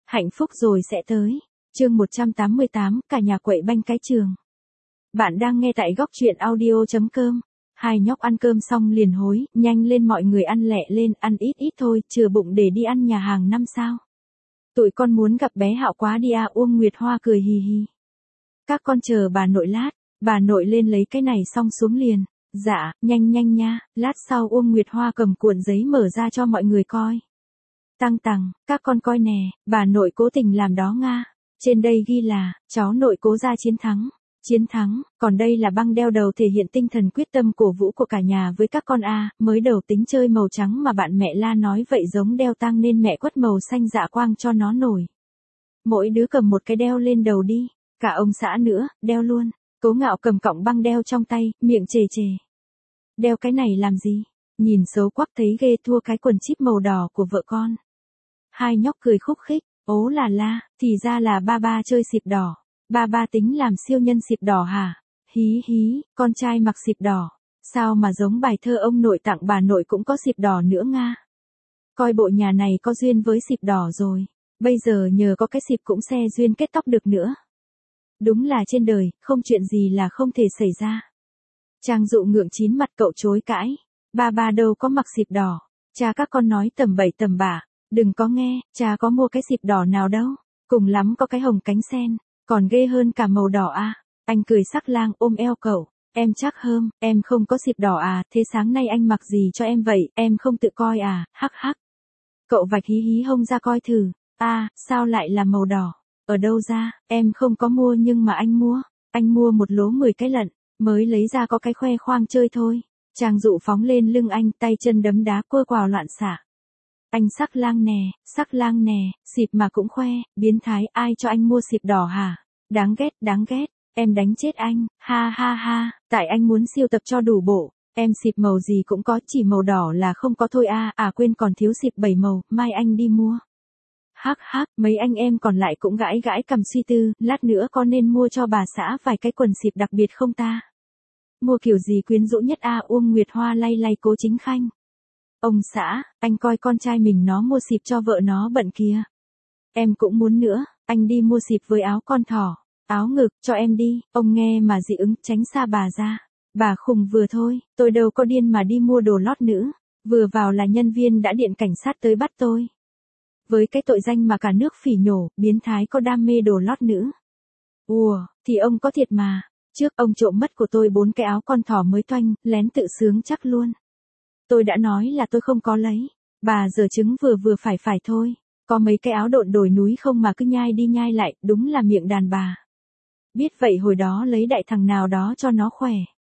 Hạnh phúc rồi sẽ tới. Chương 188, cả nhà quậy banh cái trường. Bạn đang nghe tại góc truyện audio.com. Hai nhóc ăn cơm xong liền hối, nhanh lên mọi người ăn lẹ lên, ăn ít ít thôi, chừa bụng để đi ăn nhà hàng năm sao. Tụi con muốn gặp bé Hạo quá đi à. Uông Nguyệt Hoa cười hì hì. Các con chờ bà nội lát, bà nội lên lấy cái này xong xuống liền. Dạ, nhanh nhanh nha. Lát sau Uông Nguyệt Hoa cầm cuộn giấy mở ra cho mọi người coi. Tăng tằng, các con coi nè, bà nội cố tình làm đó nga. Trên đây ghi là, cháu nội cố ra chiến thắng. Chiến thắng, còn đây là băng đeo đầu thể hiện tinh thần quyết tâm cổ vũ của cả nhà với các con a. Mới đầu tính chơi màu trắng mà bạn mẹ La nói vậy giống đeo tang nên mẹ quất màu xanh dạ quang cho nó nổi. Mỗi đứa cầm một cái đeo lên đầu đi, cả ông xã nữa, đeo luôn. Cố Ngạo cầm cọng băng đeo trong tay, miệng chề chề. Đeo cái này làm gì? Nhìn xấu quắc thấy ghê, thua cái quần chip màu đỏ của vợ con. Hai nhóc cười khúc khích, ố là la, thì ra là ba ba chơi xịp đỏ. Ba ba tính làm siêu nhân xịp đỏ hả? Hí hí, con trai mặc xịp đỏ. Sao mà giống bài thơ ông nội tặng bà nội cũng có xịp đỏ nữa nga. Coi bộ nhà này có duyên với xịp đỏ rồi. Bây giờ nhờ có cái xịp cũng xe duyên kết tóc được nữa. Đúng là trên đời, không chuyện gì là không thể xảy ra. Trang Dụ ngượng chín mặt cậu chối cãi. Ba ba đâu có mặc xịp đỏ. Cha các con nói tầm bậy tầm bạ. Đừng có nghe, cha có mua cái xịp đỏ nào đâu. Cùng lắm có cái hồng cánh sen. Còn ghê hơn cả màu đỏ à. Anh cười sắc lang ôm eo cậu. Em chắc hơn, em không có xịp đỏ à. Thế sáng nay anh mặc gì cho em vậy, em không tự coi à, hắc hắc. Cậu vạch hí hí hông ra coi thử. À, sao lại là màu đỏ? Ở đâu ra, em không có mua nhưng mà anh mua. Anh mua một lố 10 cái lận, mới lấy ra có cái khoe khoang chơi thôi. Trang Dụ phóng lên lưng anh, tay chân đấm đá quơ quào loạn xạ. Anh sắc lang nè, xịp mà cũng khoe, biến thái, ai cho anh mua xịp đỏ hả? Đáng ghét, em đánh chết anh, ha ha ha, tại anh muốn siêu tập cho đủ bộ, em xịp màu gì cũng có, chỉ màu đỏ là không có thôi à, quên còn thiếu xịp 7 màu, mai anh đi mua. Hắc hắc, mấy anh em còn lại cũng gãi gãi cầm suy tư, lát nữa có nên mua cho bà xã vài cái quần xịp đặc biệt không ta? Mua kiểu gì quyến rũ nhất à? Uông Nguyệt Hoa lay lay Cố Chính Khanh. Ông xã, anh coi con trai mình nó mua xịp cho vợ nó bận kìa. Em cũng muốn nữa, anh đi mua xịp với áo con thỏ, áo ngực, cho em đi, ông nghe mà dị ứng, tránh xa bà ra. Bà khùng vừa thôi, tôi đâu có điên mà đi mua đồ lót nữ, vừa vào là nhân viên đã điện cảnh sát tới bắt tôi. Với cái tội danh mà cả nước phỉ nhổ, biến thái có đam mê đồ lót nữ. Ủa, thì ông có thiệt mà, trước ông trộm mất của tôi 4 cái áo con thỏ mới toanh, lén tự sướng chắc luôn. Tôi đã nói là tôi không có lấy. Bà giờ chứng vừa vừa phải thôi. Có mấy cái áo độn đồi núi không mà cứ nhai đi nhai lại, đúng là miệng đàn bà. Biết vậy hồi đó lấy đại thằng nào đó cho nó khỏe.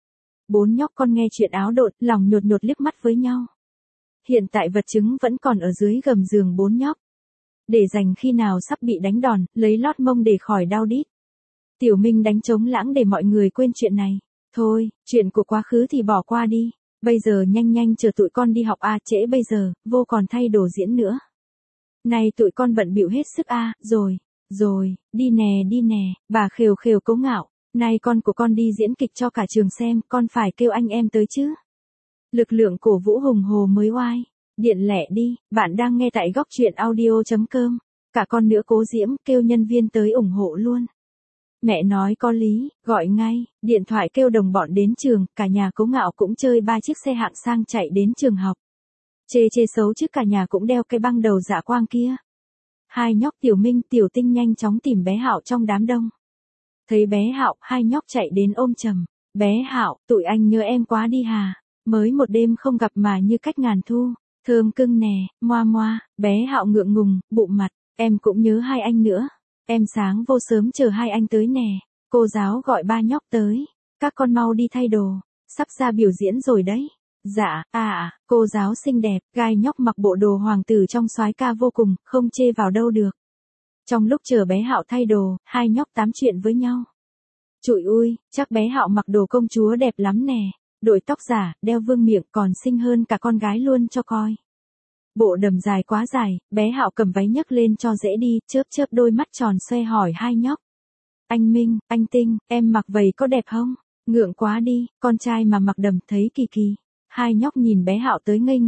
4 nhóc con nghe chuyện áo độn, lòng nhột nhột liếc mắt với nhau. Hiện tại vật chứng vẫn còn ở dưới gầm giường 4 nhóc. Để dành khi nào sắp bị đánh đòn, lấy lót mông để khỏi đau đít. Tiểu Minh đánh trống lãng để mọi người quên chuyện này. Thôi, chuyện của quá khứ thì bỏ qua đi. Bây giờ nhanh chờ tụi con đi học à, trễ bây giờ, vô còn thay đồ diễn nữa. Này tụi con bận bịu hết sức à, rồi, đi nè, bà khều khều Cố Ngạo, này con của con đi diễn kịch cho cả trường xem, con phải kêu anh em tới chứ. Lực lượng cổ vũ hùng hồ mới oai, điện lẻ đi, bạn đang nghe tại góc truyện audio.com, cả con nữa Cố Diễm, kêu nhân viên tới ủng hộ luôn. Mẹ nói có lý, gọi ngay, điện thoại kêu đồng bọn đến trường, cả nhà Cố Ngạo cũng chơi 3 chiếc xe hạng sang chạy đến trường học. Chê xấu chứ cả nhà cũng đeo cái băng đầu dạ quang kia. Hai nhóc Tiểu Minh Tiểu Tinh nhanh chóng tìm bé Hạo trong đám đông. Thấy bé Hạo, hai nhóc chạy đến ôm chầm. Bé Hạo, tụi anh nhớ em quá đi hà. Mới một đêm không gặp mà như cách ngàn thu. Thơm cưng nè, moa, bé Hạo ngượng ngùng, bụng mặt, em cũng nhớ hai anh nữa. Em sáng vô sớm chờ hai anh tới nè. Cô giáo gọi ba nhóc tới. Các con mau đi thay đồ. Sắp ra biểu diễn rồi đấy. Dạ, cô giáo xinh đẹp, gai nhóc mặc bộ đồ hoàng tử trong soái ca vô cùng, không chê vào đâu được. Trong lúc chờ bé Hạo thay đồ, hai nhóc tám chuyện với nhau. Trụi ui, chắc bé Hạo mặc đồ công chúa đẹp lắm nè. Đội tóc giả, đeo vương miệng còn xinh hơn cả con gái luôn cho coi. Bộ đầm dài quá dài, bé Hạo cầm váy nhấc lên cho dễ đi, chớp đôi mắt tròn xoe hỏi hai nhóc. Anh Minh, anh Tinh, em mặc vậy có đẹp không? Ngượng quá đi, con trai mà mặc đầm thấy kỳ kỳ. Hai nhóc nhìn bé Hạo tới ngây ngẩn,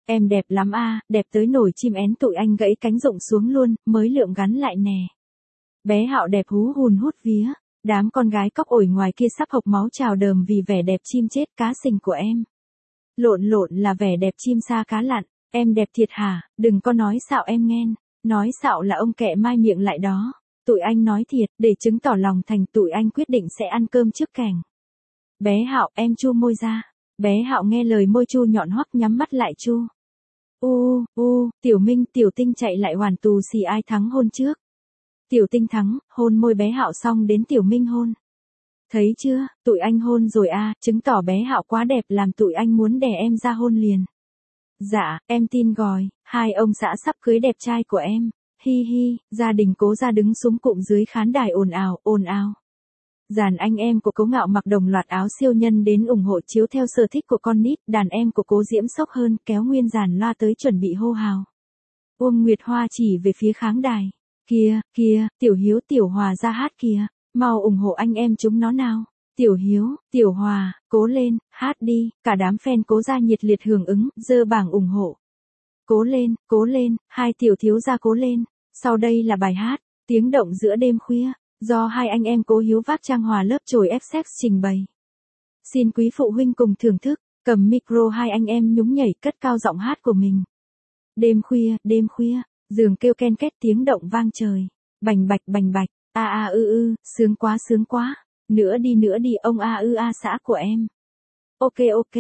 Em đẹp lắm a, đẹp tới nổi chim én tụi anh gãy cánh rụng xuống luôn, mới lượm gắn lại nè. Bé Hạo đẹp hú hùn hút vía, đám con gái cóc ổi ngoài kia sắp hộc máu chào đờm vì vẻ đẹp chim chết cá sình của em. Lộn lộn là vẻ đẹp chim sa cá lặn, em đẹp thiệt hả, đừng có nói xạo em nghen, nói xạo là ông kẹ mai miệng lại đó. Tụi anh nói thiệt, để chứng tỏ lòng thành tụi anh quyết định sẽ ăn cơm trước kèng. Bé Hạo, em chu môi ra. Bé Hạo nghe lời môi chu nhọn hoắc nhắm mắt lại chu. Tiểu Minh, Tiểu Tinh chạy lại hoàn tù xì ai thắng hôn trước. Tiểu Tinh thắng, hôn môi bé Hạo xong đến Tiểu Minh hôn. Thấy chưa, tụi anh hôn rồi à, chứng tỏ bé Hạo quá đẹp làm tụi anh muốn đè em ra hôn liền. Dạ, em tin rồi, hai ông xã sắp cưới đẹp trai của em. Hi hi, gia đình Cố Gia đứng súng cụm dưới khán đài ồn ào, ồn ào. Dàn anh em của Cố Ngạo mặc đồng loạt áo siêu nhân đến ủng hộ chiếu theo sở thích của con nít, đàn em của Cố Diễm sốc hơn kéo nguyên dàn loa tới chuẩn bị hô hào. Uông Nguyệt Hoa chỉ về phía khán đài. Kìa, Tiểu Hiếu Tiểu Hòa ra hát kìa, mau ủng hộ anh em chúng nó nào. Tiểu Hiếu, Tiểu Hòa, cố lên, hát đi, cả đám fan Cố Gia nhiệt liệt hưởng ứng, giơ bảng ủng hộ. Cố lên, hai tiểu thiếu gia cố lên. Sau đây là bài hát, tiếng động giữa đêm khuya, do hai anh em Cố Hiếu vác trang hòa lớp chồi ép sex trình bày. Xin quý phụ huynh cùng thưởng thức, cầm micro hai anh em nhúng nhảy cất cao giọng hát của mình. Đêm khuya, giường kêu ken két tiếng động vang trời. Bành bạch, sướng quá. Nữa đi ông xã của em. Ok,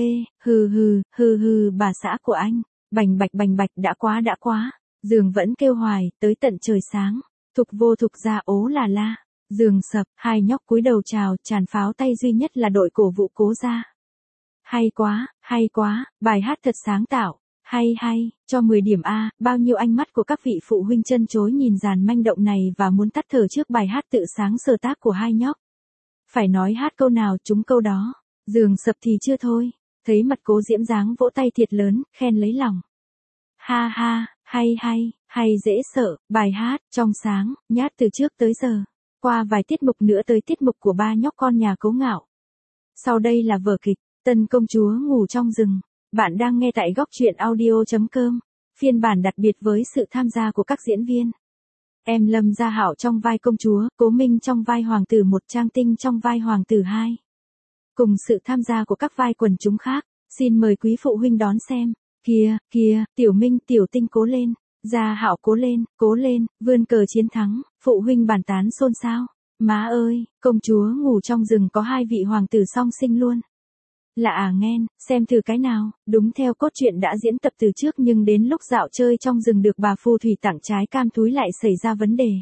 hừ, bà xã của anh. Bành bạch, đã quá. Giường vẫn kêu hoài, tới tận trời sáng. Thục vô thục ra ố là la. Giường sập, hai nhóc cúi đầu chào, tràn pháo tay duy nhất là đội cổ vũ Cố Gia. Hay quá, bài hát thật sáng tạo. Hay, cho 10 điểm A, bao nhiêu ánh mắt của các vị phụ huynh chân chối nhìn dàn manh động này và muốn tắt thở trước bài hát tự sáng sơ tác của hai nhóc. Phải nói hát câu nào trúng câu đó. Giường sập thì chưa thôi. Thấy mặt Cố Diễm dáng vỗ tay thiệt lớn, khen lấy lòng. Ha, hay dễ sợ, bài hát, trong sáng, nhát từ trước tới giờ. Qua vài tiết mục nữa tới tiết mục của ba nhóc con nhà Cố Ngạo. Sau đây là vở kịch, Tân Công Chúa Ngủ Trong Rừng. Bạn đang nghe tại góc truyện audio.com, phiên bản đặc biệt với sự tham gia của các diễn viên. Em Lâm Gia Hạo trong vai công chúa, Cố Minh trong vai hoàng tử 1, Trang Tinh trong vai hoàng tử 2. Cùng sự tham gia của các vai quần chúng khác, xin mời quý phụ huynh đón xem. Kìa, Tiểu Minh, Tiểu Tinh cố lên, Gia Hạo cố lên, vươn cờ chiến thắng, phụ huynh bàn tán xôn xao. Má ơi, công chúa ngủ trong rừng có hai vị hoàng tử song sinh luôn. Lạ à nghen, xem thử cái nào, đúng theo cốt truyện đã diễn tập từ trước nhưng đến lúc dạo chơi trong rừng được bà phù thủy tặng trái cam túi lại xảy ra vấn đề.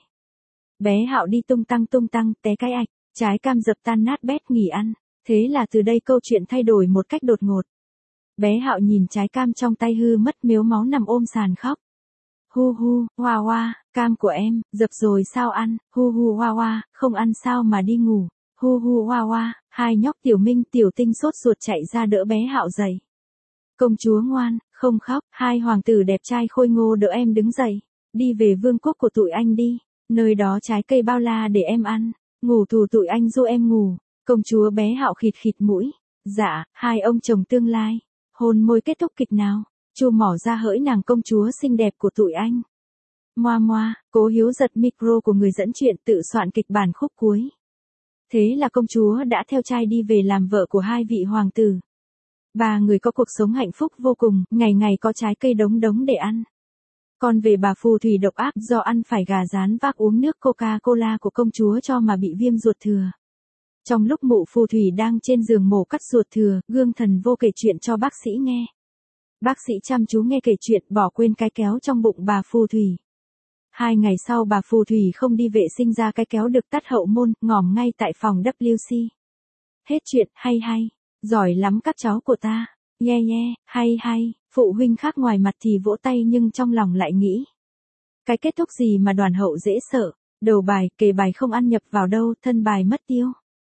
Bé Hạo đi tung tăng, té cái ạch, trái cam dập tan nát bét nghỉ ăn, thế là từ đây câu chuyện thay đổi một cách đột ngột. Bé Hạo nhìn trái cam trong tay hư mất mếu máu nằm ôm sàn khóc. Hu, hoa, cam của em, dập rồi sao ăn, hu, hoa, không ăn sao mà đi ngủ. Hu, hoa, hai nhóc Tiểu Minh Tiểu Tinh sốt ruột chạy ra đỡ bé Hạo dậy. Công chúa ngoan, không khóc, hai hoàng tử đẹp trai khôi ngô đỡ em đứng dậy. Đi về vương quốc của tụi anh đi, nơi đó trái cây bao la để em ăn. Ngủ tù tụi anh du em ngủ. Công chúa bé Hạo khịt mũi. Dạ, hai ông chồng tương lai. Hôn môi kết thúc kịch nào. Chu mỏ ra hỡi nàng công chúa xinh đẹp của tụi anh. Moa, Cố Hiếu giật micro của người dẫn chuyện tự soạn kịch bản khúc cuối. Thế là công chúa đã theo trai đi về làm vợ của hai vị hoàng tử. Ba người có cuộc sống hạnh phúc vô cùng, ngày ngày có trái cây đống để ăn. Còn về bà phù thủy độc ác do ăn phải gà rán vác uống nước Coca-Cola của công chúa cho mà bị viêm ruột thừa. Trong lúc mụ phù thủy đang trên giường mổ cắt ruột thừa, Gương Thần Vô kể chuyện cho bác sĩ nghe. Bác sĩ chăm chú nghe kể chuyện bỏ quên cái kéo trong bụng bà phù thủy. 2 ngày sau bà phù thủy không đi vệ sinh ra cái kéo được tắt hậu môn, ngỏm ngay tại phòng WC. Hết chuyện, hay, giỏi lắm các cháu của ta. Yeah, hay, phụ huynh khác ngoài mặt thì vỗ tay nhưng trong lòng lại nghĩ. Cái kết thúc gì mà đoàn hậu dễ sợ, đầu bài, kề bài không ăn nhập vào đâu, thân bài mất tiêu.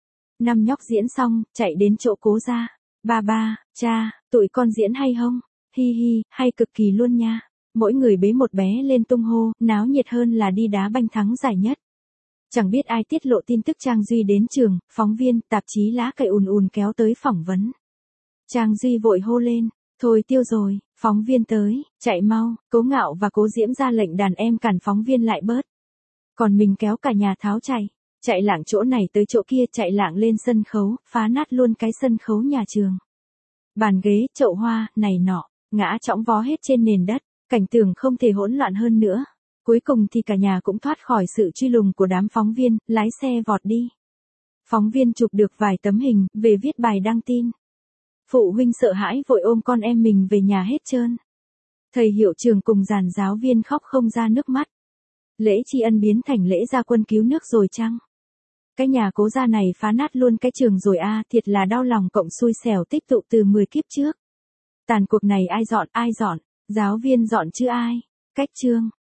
5 nhóc diễn xong, chạy đến chỗ Cố Gia. Ba, cha, tụi con diễn hay không? Hi, hay cực kỳ luôn nha. Mỗi người bế một bé lên tung hô, náo nhiệt hơn là đi đá banh thắng giải nhất. Chẳng biết ai tiết lộ tin tức Trang Duy đến trường, phóng viên, tạp chí lá cày ùn kéo tới phỏng vấn. Trang Duy vội hô lên, Thôi tiêu rồi, phóng viên tới, chạy mau, Cố Ngạo và Cố Diễm ra lệnh đàn em cản phóng viên lại bớt. Còn mình kéo cả nhà tháo chạy, chạy lạng chỗ này tới chỗ kia, chạy lạng lên sân khấu, phá nát luôn cái sân khấu nhà trường. Bàn ghế, chậu hoa, này nọ, ngã chõng vó hết trên nền đất, cảnh tượng không thể hỗn loạn hơn nữa. Cuối cùng thì cả nhà cũng thoát khỏi sự truy lùng của đám phóng viên, lái xe vọt đi. Phóng viên chụp được vài tấm hình, về viết bài đăng tin. Phụ huynh sợ hãi vội ôm con em mình về nhà hết trơn. Thầy hiệu trưởng cùng dàn giáo viên khóc không ra nước mắt. Lễ tri ân biến thành lễ ra quân cứu nước rồi chăng? Cái nhà Cố gia này phá nát luôn cái trường rồi a, thiệt là đau lòng cộng xui xẻo tích tụ từ 10 kiếp trước. Tàn cuộc này ai dọn, giáo viên dọn chứ ai? Cách chương